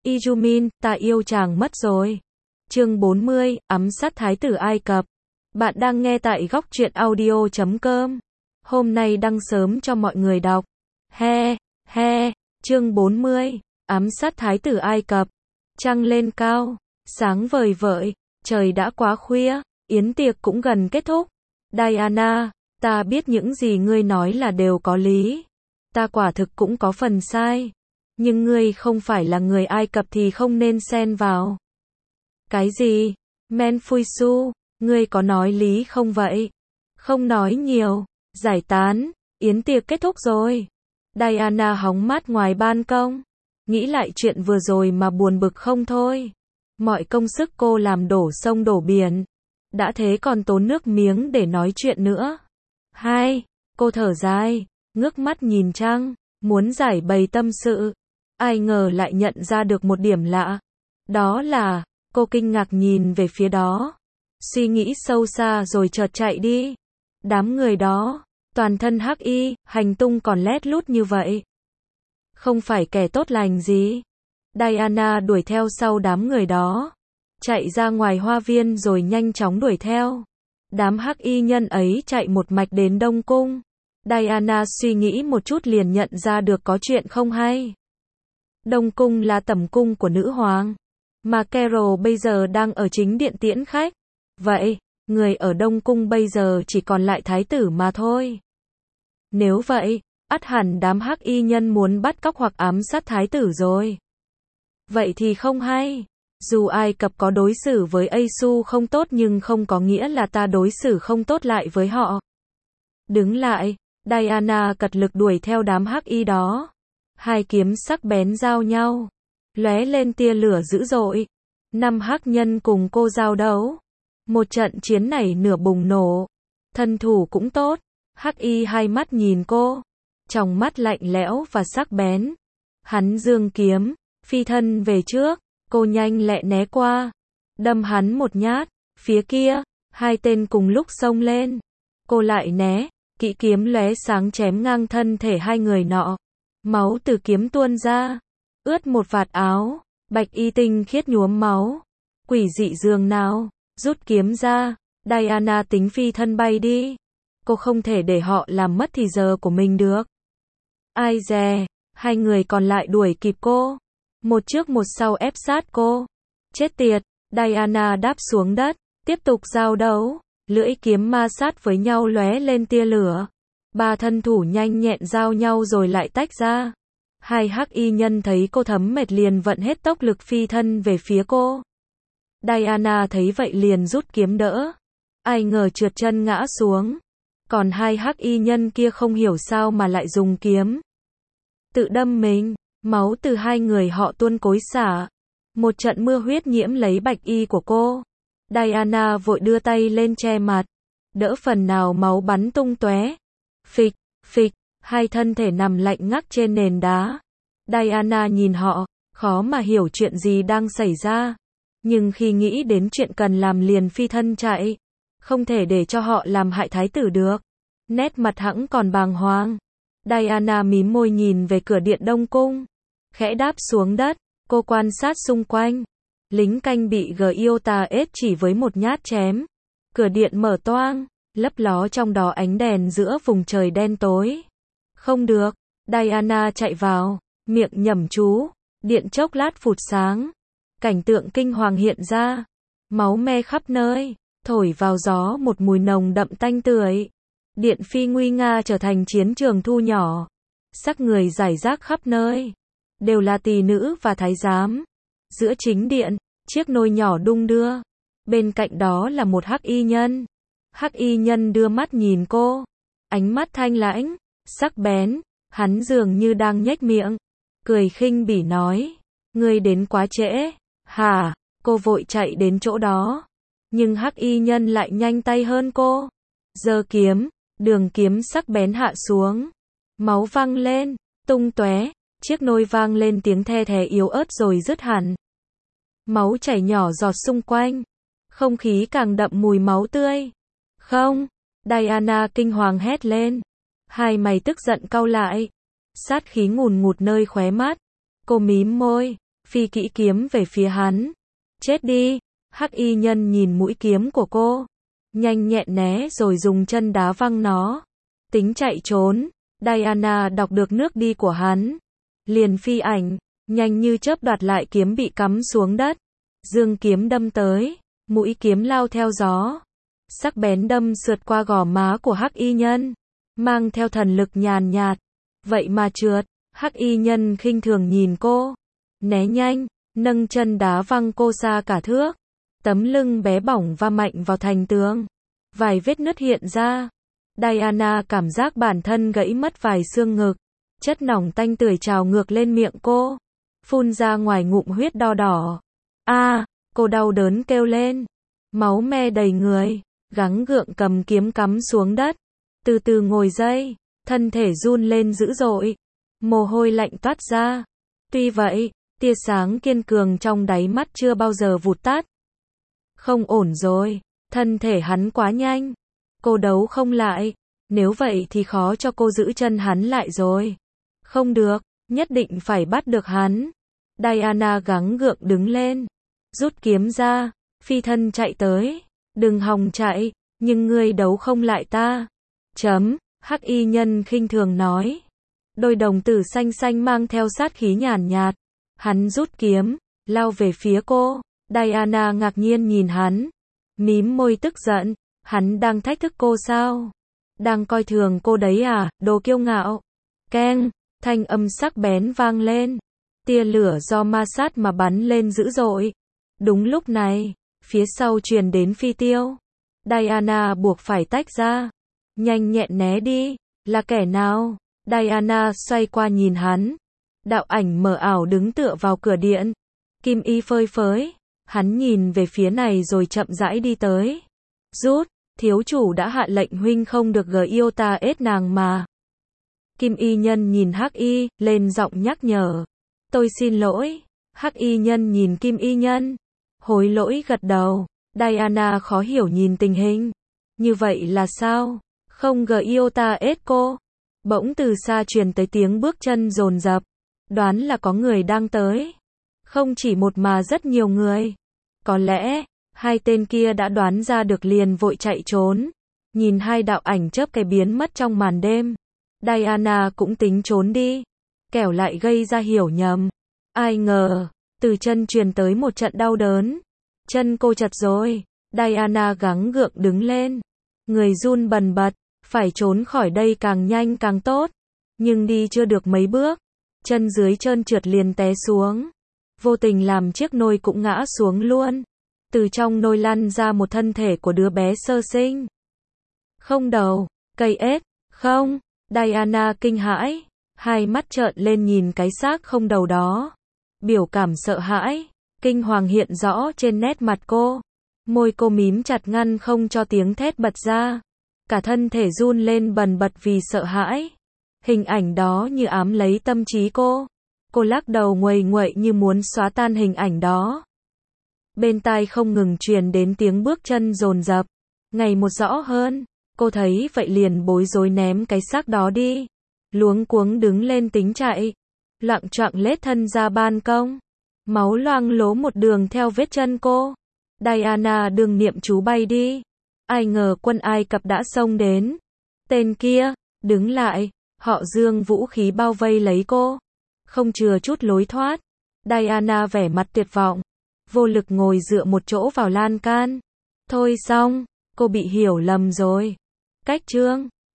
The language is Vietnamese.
Ijumin, ta yêu chàng mất rồi. Chương 40, ám sát thái tử Ai Cập. Bạn đang nghe tại góc truyện audio.com. Hôm nay đăng sớm cho mọi người đọc. Chương 40, ám sát thái tử Ai Cập. Trăng lên cao, sáng vời vợi, trời đã quá khuya, yến tiệc cũng gần kết thúc. Diana, ta biết những gì ngươi nói là đều có lý. Ta quả thực cũng có phần sai. Nhưng ngươi không phải là người Ai Cập thì không nên xen vào. Cái gì? Menfuisu, ngươi có nói lý không vậy? Không nói nhiều, giải tán, yến tiệc kết thúc rồi. Diana hóng mát ngoài ban công, nghĩ lại chuyện vừa rồi mà buồn bực không thôi. Mọi công sức cô làm đổ sông đổ biển, đã thế còn tốn nước miếng để nói chuyện nữa. Cô thở dài, ngước mắt nhìn trăng, muốn giải bày tâm sự. Ai ngờ lại nhận ra được một điểm lạ. Đó là, cô kinh ngạc nhìn về phía đó. Suy nghĩ sâu xa rồi chợt chạy đi. Đám người đó, toàn thân hắc y, hành tung còn lét lút như vậy. Không phải kẻ tốt lành gì. Diana đuổi theo sau đám người đó. Chạy ra ngoài hoa viên rồi nhanh chóng đuổi theo. Đám hắc y nhân ấy chạy một mạch đến Đông Cung. Diana suy nghĩ một chút liền nhận ra được có chuyện không hay. Đông Cung là tẩm cung của nữ hoàng, mà Carol bây giờ đang ở chính điện tiễn khách. Vậy, người ở Đông Cung bây giờ chỉ còn lại thái tử mà thôi. Nếu vậy, ắt hẳn đám hắc y nhân muốn bắt cóc hoặc ám sát thái tử rồi. Vậy thì không hay. Dù Ai Cập có đối xử với Asu không tốt nhưng không có nghĩa là ta đối xử không tốt lại với họ. Đứng lại, Diana cật lực đuổi theo đám hắc y đó. Hai kiếm sắc bén giao nhau, lóe lên tia lửa dữ dội. 5 hắc nhân cùng cô giao đấu. Một trận chiến này nửa bùng nổ. Thân thủ cũng tốt. Hắc y hai mắt nhìn cô, tròng mắt lạnh lẽo và sắc bén. Hắn giương kiếm, phi thân về trước. Cô nhanh lẹ né qua, đâm hắn một nhát. Phía kia, hai tên cùng lúc xông lên. Cô lại né, kỹ kiếm lóe sáng chém ngang thân thể hai người nọ. Máu từ kiếm tuôn ra, ướt một vạt áo. Bạch y tinh khiết nhuốm máu. Quỷ dị dường nào, rút kiếm ra. Diana tính phi thân bay đi. Cô không thể để họ làm mất thì giờ của mình được. Ai dè, hai người còn lại đuổi kịp cô. Một trước một sau ép sát cô. Chết tiệt, Diana đáp xuống đất, tiếp tục giao đấu. Lưỡi kiếm ma sát với nhau lóe lên tia lửa. 3 thân thủ nhanh nhẹn giao nhau rồi lại tách ra. Hai hắc y nhân thấy cô thấm mệt liền vận hết tốc lực phi thân về phía cô. Diana thấy vậy liền rút kiếm đỡ. Ai ngờ trượt chân ngã xuống. Còn hai hắc y nhân kia không hiểu sao mà lại dùng kiếm tự đâm mình. Máu từ hai người họ tuôn xối xả. Một trận mưa huyết nhiễm lấy bạch y của cô. Diana vội đưa tay lên che mặt, đỡ phần nào máu bắn tung tóe. Phịch, phịch, hai thân thể nằm lạnh ngắt trên nền đá. Diana nhìn họ, khó mà hiểu chuyện gì đang xảy ra. Nhưng khi nghĩ đến chuyện cần làm liền phi thân chạy. Không thể để cho họ làm hại thái tử được. Nét mặt hẵng còn bàng hoàng. Diana mím môi nhìn về cửa điện Đông Cung. Khẽ đáp xuống đất, cô quan sát xung quanh. Lính canh bị Gyuta-S chỉ với một nhát chém. Cửa điện mở toang, lấp ló trong đó ánh đèn giữa vùng trời đen tối. Không được, Diana chạy vào, miệng nhẩm chú. Điện chốc lát phụt sáng. Cảnh tượng kinh hoàng hiện ra. Máu me khắp nơi, thổi vào gió một mùi nồng đậm tanh tưởi. Điện phi nguy nga trở thành chiến trường thu nhỏ. Xác người rải rác khắp nơi. Đều là tỳ nữ và thái giám. Giữa chính điện, chiếc nôi nhỏ đung đưa. Bên cạnh đó là một hắc y nhân. Hắc y nhân đưa mắt nhìn cô. Ánh mắt thanh lãnh, sắc bén. Hắn dường như đang nhếch miệng. Cười khinh bỉ nói. Ngươi đến quá trễ. Hả? Cô vội chạy đến chỗ đó. Nhưng hắc y nhân lại nhanh tay hơn cô. Giơ kiếm, đường kiếm sắc bén hạ xuống. Máu văng lên, tung tóe. Chiếc nôi vang lên tiếng the thé yếu ớt rồi dứt hẳn. Máu chảy nhỏ giọt xung quanh. Không khí càng đậm mùi máu tươi. Không! Diana kinh hoàng hét lên. Hai mày tức giận cau lại. Sát khí ngùn ngụt nơi khóe mắt. Cô mím môi. phi kỹ kiếm về phía hắn. Chết đi, hắc y nhân nhìn mũi kiếm của cô, nhanh nhẹn né rồi dùng chân đá văng nó. Tính chạy trốn, Diana đọc được nước đi của hắn, liền phi ảnh, nhanh như chớp đoạt lại kiếm bị cắm xuống đất. Dương kiếm đâm tới, mũi kiếm lao theo gió, sắc bén đâm sượt qua gò má của hắc y nhân, mang theo thần lực nhàn nhạt. Vậy mà trượt, hắc y nhân khinh thường nhìn cô, né nhanh, nâng chân đá văng cô xa cả thước. Tấm lưng bé bỏng va mạnh vào thành tường, vài vết nứt hiện ra. Diana cảm giác bản thân gãy mất vài xương ngực, chất lỏng tanh tưởi trào ngược lên miệng cô, phun ra ngoài ngụm huyết đỏ đỏ. Cô đau đớn kêu lên, máu me đầy người, gắng gượng cầm kiếm cắm xuống đất, từ từ ngồi dậy, thân thể run lên dữ dội, mồ hôi lạnh toát ra. Tuy vậy, tia sáng kiên cường trong đáy mắt chưa bao giờ vụt tắt. Không ổn rồi, thân thể hắn quá nhanh, cô đấu không lại, nếu vậy thì khó cho cô giữ chân hắn lại rồi. Không được, nhất định phải bắt được hắn. Diana gắng gượng đứng lên, rút kiếm ra, phi thân chạy tới. Đừng hòng chạy, nhưng ngươi đấu không lại ta. Hắc y nhân khinh thường nói. Đôi đồng tử xanh xanh mang theo sát khí nhàn nhạt. Hắn rút kiếm, lao về phía cô. Diana ngạc nhiên nhìn hắn, mím môi tức giận. Hắn đang thách thức cô sao? Đang coi thường cô đấy à, đồ kiêu ngạo. Keng, thanh âm sắc bén vang lên. Tia lửa do ma sát mà bắn lên dữ dội. Đúng lúc này, phía sau truyền đến phi tiêu. Diana buộc phải tách ra. Nhanh nhẹn né đi, là kẻ nào? Diana xoay qua nhìn hắn. Đạo ảnh mờ ảo đứng tựa vào cửa điện. Kim y phơi phới. Hắn nhìn về phía này rồi chậm rãi đi tới. Rút, thiếu chủ đã hạ lệnh huynh không được yêu ta ết nàng mà. Kim y nhân nhìn hắc y, lên giọng nhắc nhở. Tôi xin lỗi. Hắc y nhân nhìn kim y nhân, hối lỗi gật đầu. Diana khó hiểu nhìn tình hình. Như vậy là sao? Không yêu ta ết cô. Bỗng từ xa truyền tới tiếng bước chân dồn dập. Đoán là có người đang tới. Không chỉ một mà rất nhiều người. Có lẽ, hai tên kia đã đoán ra được liền vội chạy trốn. Nhìn hai đạo ảnh chớp cái biến mất trong màn đêm. Diana cũng tính trốn đi, kẻo lại gây ra hiểu nhầm. Ai ngờ, từ chân truyền tới một trận đau đớn. Chân cô chật rồi. Diana gắng gượng đứng lên. Người run bần bật, phải trốn khỏi đây càng nhanh càng tốt. Nhưng đi chưa được mấy bước, chân dưới trơn trượt liền té xuống. Vô tình làm chiếc nôi cũng ngã xuống luôn. Từ trong nôi lăn ra một thân thể của đứa bé sơ sinh. Không đầu, cây ếch, không. Diana kinh hãi, hai mắt trợn lên nhìn cái xác không đầu đó. Biểu cảm sợ hãi, kinh hoàng hiện rõ trên nét mặt cô. Môi cô mím chặt ngăn không cho tiếng thét bật ra. Cả thân thể run lên bần bật vì sợ hãi. Hình ảnh đó như ám lấy tâm trí cô. Cô lắc đầu nguầy nguậy như muốn xóa tan hình ảnh đó. Bên tai không ngừng truyền đến tiếng bước chân dồn dập, ngày một rõ hơn. Cô thấy vậy liền bối rối ném cái xác đó đi. Luống cuống đứng lên tính chạy. Loạng choạng lết thân ra ban công. Máu loang lố một đường theo vết chân cô. Diana đừng niệm chú bay đi. Ai ngờ quân Ai Cập đã xông đến. Tên kia, đứng lại. Họ giương vũ khí bao vây lấy cô. Không chừa chút lối thoát. Diana vẻ mặt tuyệt vọng. Vô lực ngồi dựa một chỗ vào lan can. Thôi xong, cô bị hiểu lầm rồi. Cách chương